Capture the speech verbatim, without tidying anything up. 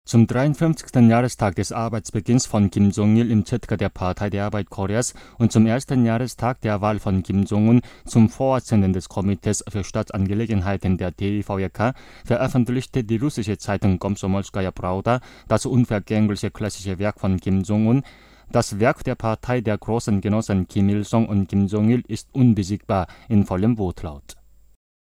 Zum dreiundfünfzigsten Jahrestag des Arbeitsbeginns von Kim Jong-il im Z K der Partei der Arbeit Koreas und zum ersten Jahrestag der Wahl von Kim Jong-un zum Vorsitzenden des Komitees für Staatsangelegenheiten der D I V R K veröffentlichte die russische Zeitung Komsomolskaja Prawda das unvergängliche klassische Werk von Kim Jong-un. Das Werk der Partei der großen Genossen Kim Il-sung und Kim Jong-il ist unbesiegbar in vollem Wortlaut.